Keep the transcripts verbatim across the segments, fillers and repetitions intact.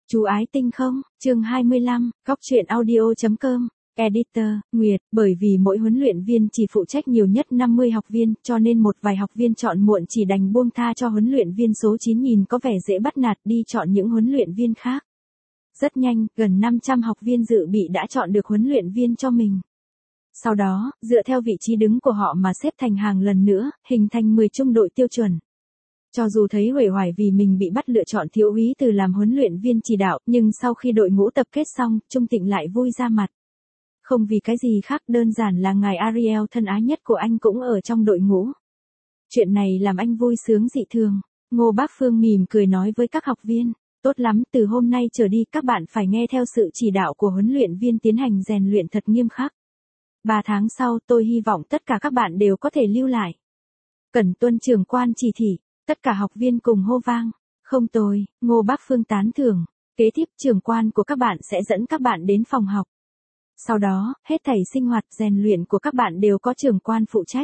Chú ái tinh không, chương hai mươi lăm, góc truyện audio chấm com, Editor, Nguyệt, bởi vì mỗi huấn luyện viên chỉ phụ trách nhiều nhất năm mươi học viên, cho nên một vài học viên chọn muộn chỉ đành buông tha cho huấn luyện viên số chín nhìn có vẻ dễ bắt nạt đi chọn những huấn luyện viên khác. Rất nhanh, gần năm trăm học viên dự bị đã chọn được huấn luyện viên cho mình. Sau đó, dựa theo vị trí đứng của họ mà xếp thành hàng lần nữa, hình thành mười trung đội tiêu chuẩn. Cho dù thấy uể oải vì mình bị bắt lựa chọn thiếu úy từ làm huấn luyện viên chỉ đạo, nhưng sau khi đội ngũ tập kết xong, Trung Tịnh lại vui ra mặt. Không vì cái gì khác, đơn giản là ngài Ariel thân ái nhất của anh cũng ở trong đội ngũ. Chuyện này làm anh vui sướng dị thường. Ngô Bác Phương mỉm cười nói với các học viên, tốt lắm, từ hôm nay trở đi các bạn phải nghe theo sự chỉ đạo của huấn luyện viên tiến hành rèn luyện thật nghiêm khắc. Ba tháng sau tôi hy vọng tất cả các bạn đều có thể lưu lại. Cần tuân trưởng quan chỉ thị. Tất cả học viên cùng hô vang. Không tồi, Ngô Bác Phương tán thưởng. Kế tiếp trưởng quan của các bạn sẽ dẫn các bạn đến phòng học. Sau đó, hết thảy sinh hoạt rèn luyện của các bạn đều có trưởng quan phụ trách.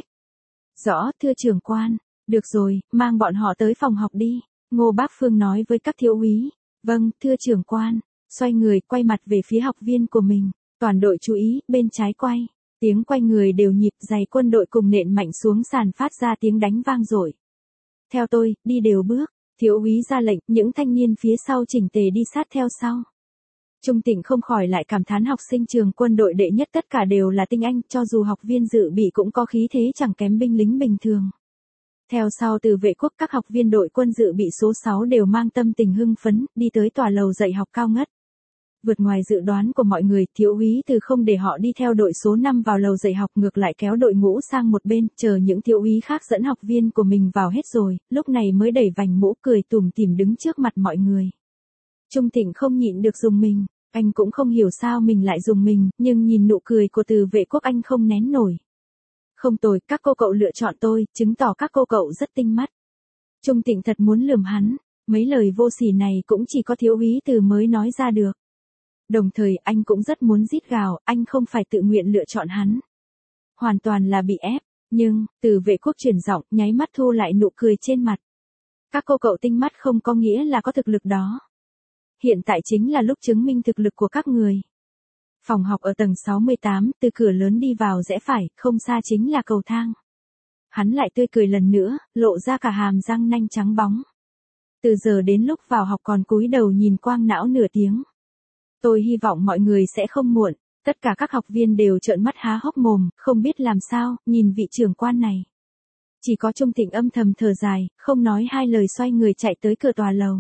Rõ, thưa trưởng quan. Được rồi, mang bọn họ tới phòng học đi. Ngô Bác Phương nói với các thiếu úy. Vâng, thưa trưởng quan. Xoay người quay mặt về phía học viên của mình. Toàn đội chú ý, bên trái quay. Tiếng quay người đều nhịp, giày quân đội cùng nện mạnh xuống sàn phát ra tiếng đánh vang dội. Theo tôi, đi đều bước. Thiếu úy ra lệnh, những thanh niên phía sau chỉnh tề đi sát theo sau. Trung Tịnh không khỏi lại cảm thán học sinh trường quân đội đệ nhất tất cả đều là tinh anh, cho dù học viên dự bị cũng có khí thế chẳng kém binh lính bình thường. Theo sau từ vệ quốc các học viên đội quân dự bị số sáu đều mang tâm tình hưng phấn, đi tới tòa lầu dạy học cao ngất. Vượt ngoài dự đoán của mọi người, thiếu úy từ không để họ đi theo đội số năm vào lầu dạy học ngược lại kéo đội ngũ sang một bên, chờ những thiếu úy khác dẫn học viên của mình vào hết rồi, lúc này mới đẩy vành mũ cười tủm tỉm đứng trước mặt mọi người. Trung Tịnh không nhịn được dùng mình, anh cũng không hiểu sao mình lại dùng mình, nhưng nhìn nụ cười của từ vệ quốc anh không nén nổi. Không tồi, các cô cậu lựa chọn tôi, chứng tỏ các cô cậu rất tinh mắt. Trung Tịnh thật muốn lườm hắn, mấy lời vô sỉ này cũng chỉ có thiếu úy từ mới nói ra được. Đồng thời anh cũng rất muốn rít gào, anh không phải tự nguyện lựa chọn hắn. Hoàn toàn là bị ép, nhưng, từ vệ quốc chuyển giọng, nháy mắt thu lại nụ cười trên mặt. Các cô cậu tinh mắt không có nghĩa là có thực lực đó. Hiện tại chính là lúc chứng minh thực lực của các người. Phòng học ở tầng sáu mươi tám, từ cửa lớn đi vào rẽ phải, không xa chính là cầu thang. Hắn lại tươi cười lần nữa, lộ ra cả hàm răng nanh trắng bóng. Từ giờ đến lúc vào học còn cúi đầu nhìn quang não nửa tiếng. Tôi hy vọng mọi người sẽ không muộn, tất cả các học viên đều trợn mắt há hốc mồm, không biết làm sao, nhìn vị trưởng quan này. Chỉ có Trung Tịnh âm thầm thở dài, không nói hai lời xoay người chạy tới cửa tòa lầu.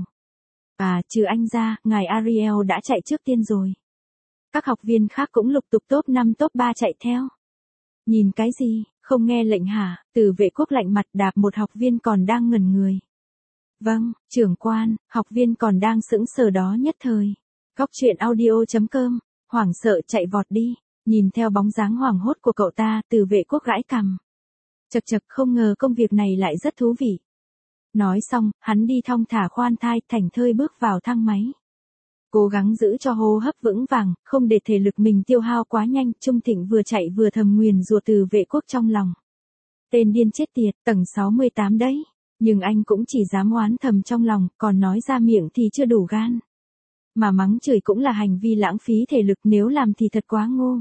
À, trừ anh ra, ngài Ariel đã chạy trước tiên rồi. Các học viên khác cũng lục tục top năm top ba chạy theo. Nhìn cái gì, không nghe lệnh hả, từ vệ quốc lạnh mặt đạp một học viên còn đang ngẩn người. Vâng, trưởng quan, học viên còn đang sững sờ đó nhất thời. Góc truyện audio chấm com, hoảng sợ chạy vọt đi, nhìn theo bóng dáng hoảng hốt của cậu ta, từ vệ quốc gãi cằm. Chật chật, không ngờ công việc này lại rất thú vị. Nói xong, hắn đi thong thả khoan thai, thảnh thơi bước vào thang máy. Cố gắng giữ cho hô hấp vững vàng, không để thể lực mình tiêu hao quá nhanh, Trung Tịnh vừa chạy vừa thầm nguyền rủa từ vệ quốc trong lòng. Tên điên chết tiệt, tầng sáu mươi tám đấy, nhưng anh cũng chỉ dám oán thầm trong lòng, còn nói ra miệng thì chưa đủ gan. Mà mắng chửi cũng là hành vi lãng phí thể lực, nếu làm thì thật quá ngu.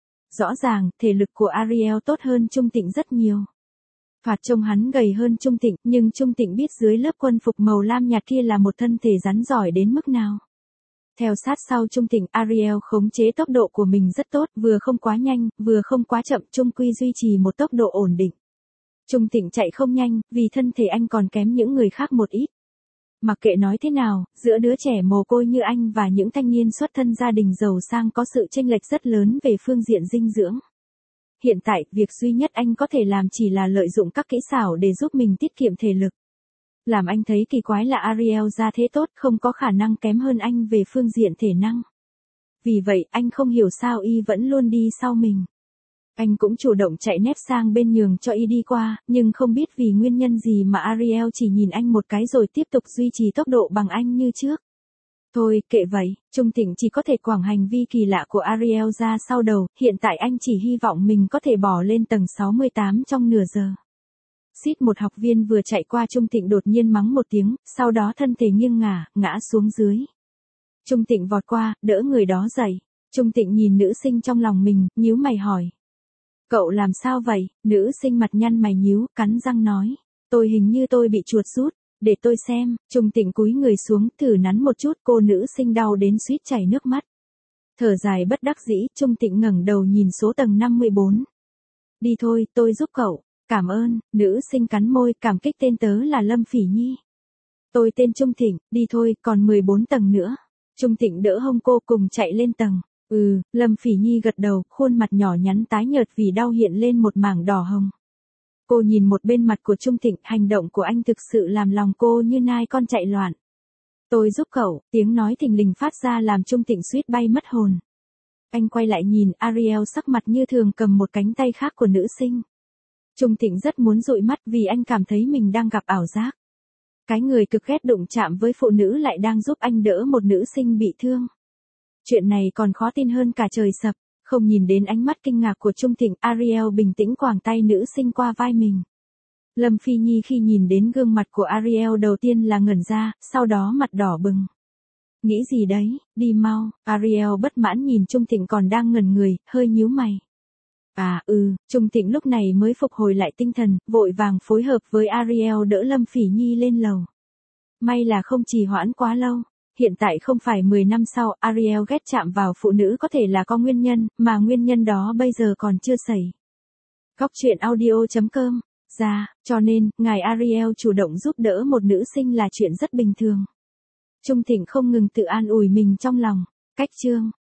Rõ ràng, thể lực của Ariel tốt hơn Trung Tịnh rất nhiều. Thoạt trông hắn gầy hơn Trung Tịnh, nhưng Trung Tịnh biết dưới lớp quân phục màu lam nhạt kia là một thân thể rắn giỏi đến mức nào. Theo sát sau Trung Tịnh, Ariel khống chế tốc độ của mình rất tốt, vừa không quá nhanh, vừa không quá chậm, chung quy duy trì một tốc độ ổn định. Trung Tịnh chạy không nhanh, vì thân thể anh còn kém những người khác một ít. Mặc kệ nói thế nào, giữa đứa trẻ mồ côi như anh và những thanh niên xuất thân gia đình giàu sang có sự chênh lệch rất lớn về phương diện dinh dưỡng. Hiện tại, việc duy nhất anh có thể làm chỉ là lợi dụng các kỹ xảo để giúp mình tiết kiệm thể lực. Làm anh thấy kỳ quái là Ariel ra thế tốt, không có khả năng kém hơn anh về phương diện thể năng. Vì vậy, anh không hiểu sao y vẫn luôn đi sau mình. Anh cũng chủ động chạy nép sang bên nhường cho y đi qua, nhưng không biết vì nguyên nhân gì mà Ariel chỉ nhìn anh một cái rồi tiếp tục duy trì tốc độ bằng anh như trước. Thôi, kệ vậy, Trung Tịnh chỉ có thể quẳng hành vi kỳ lạ của Ariel ra sau đầu, hiện tại anh chỉ hy vọng mình có thể bỏ lên tầng sáu mươi tám trong nửa giờ. Xít một học viên vừa chạy qua Trung Tịnh đột nhiên mắng một tiếng, sau đó thân thể nghiêng ngả, ngã xuống dưới. Trung Tịnh vọt qua, đỡ người đó dậy. Trung Tịnh nhìn nữ sinh trong lòng mình, nhíu mày hỏi. Cậu làm sao vậy? Nữ sinh mặt nhăn mày nhíu, cắn răng nói. Tôi hình như tôi bị chuột rút, để tôi xem. Trung Tịnh cúi người xuống, thử nắn một chút, cô nữ sinh đau đến suýt chảy nước mắt. Thở dài bất đắc dĩ, Trung Tịnh ngẩng đầu nhìn số tầng năm mươi bốn. Đi thôi, tôi giúp cậu. Cảm ơn, nữ sinh cắn môi, cảm kích, tên tớ là Lâm Phỉ Nhi. Tôi tên Trung Tịnh, đi thôi, còn mười bốn tầng nữa. Trung Tịnh đỡ hông cô cùng chạy lên tầng. Ừ, Lâm Phỉ Nhi gật đầu, khuôn mặt nhỏ nhắn tái nhợt vì đau hiện lên một mảng đỏ hồng. Cô nhìn một bên mặt của Trung Tịnh, hành động của anh thực sự làm lòng cô như nai con chạy loạn. Tôi giúp cậu, tiếng nói thình lình phát ra làm Trung Tịnh suýt bay mất hồn. Anh quay lại nhìn, Ariel sắc mặt như thường cầm một cánh tay khác của nữ sinh. Trung Tịnh rất muốn dụi mắt vì anh cảm thấy mình đang gặp ảo giác. Cái người cực ghét đụng chạm với phụ nữ lại đang giúp anh đỡ một nữ sinh bị thương. Chuyện này còn khó tin hơn cả trời sập, không nhìn đến ánh mắt kinh ngạc của Trung Tịnh, Ariel bình tĩnh quàng tay nữ sinh qua vai mình. Lâm Phi Nhi khi nhìn đến gương mặt của Ariel đầu tiên là ngẩn ra, sau đó mặt đỏ bừng. Nghĩ gì đấy, đi mau, Ariel bất mãn nhìn Trung Tịnh còn đang ngẩn người, hơi nhíu mày. À ừ, Trung Tịnh lúc này mới phục hồi lại tinh thần, vội vàng phối hợp với Ariel đỡ Lâm Phỉ Nhi lên lầu. May là không trì hoãn quá lâu. Hiện tại không phải mười năm sau, Ariel ghét chạm vào phụ nữ có thể là có nguyên nhân, mà nguyên nhân đó bây giờ còn chưa xảy. Góc truyện audio chấm com. Ra, cho nên, ngài Ariel chủ động giúp đỡ một nữ sinh là chuyện rất bình thường. Trung Tịnh không ngừng tự an ủi mình trong lòng. Cách chương.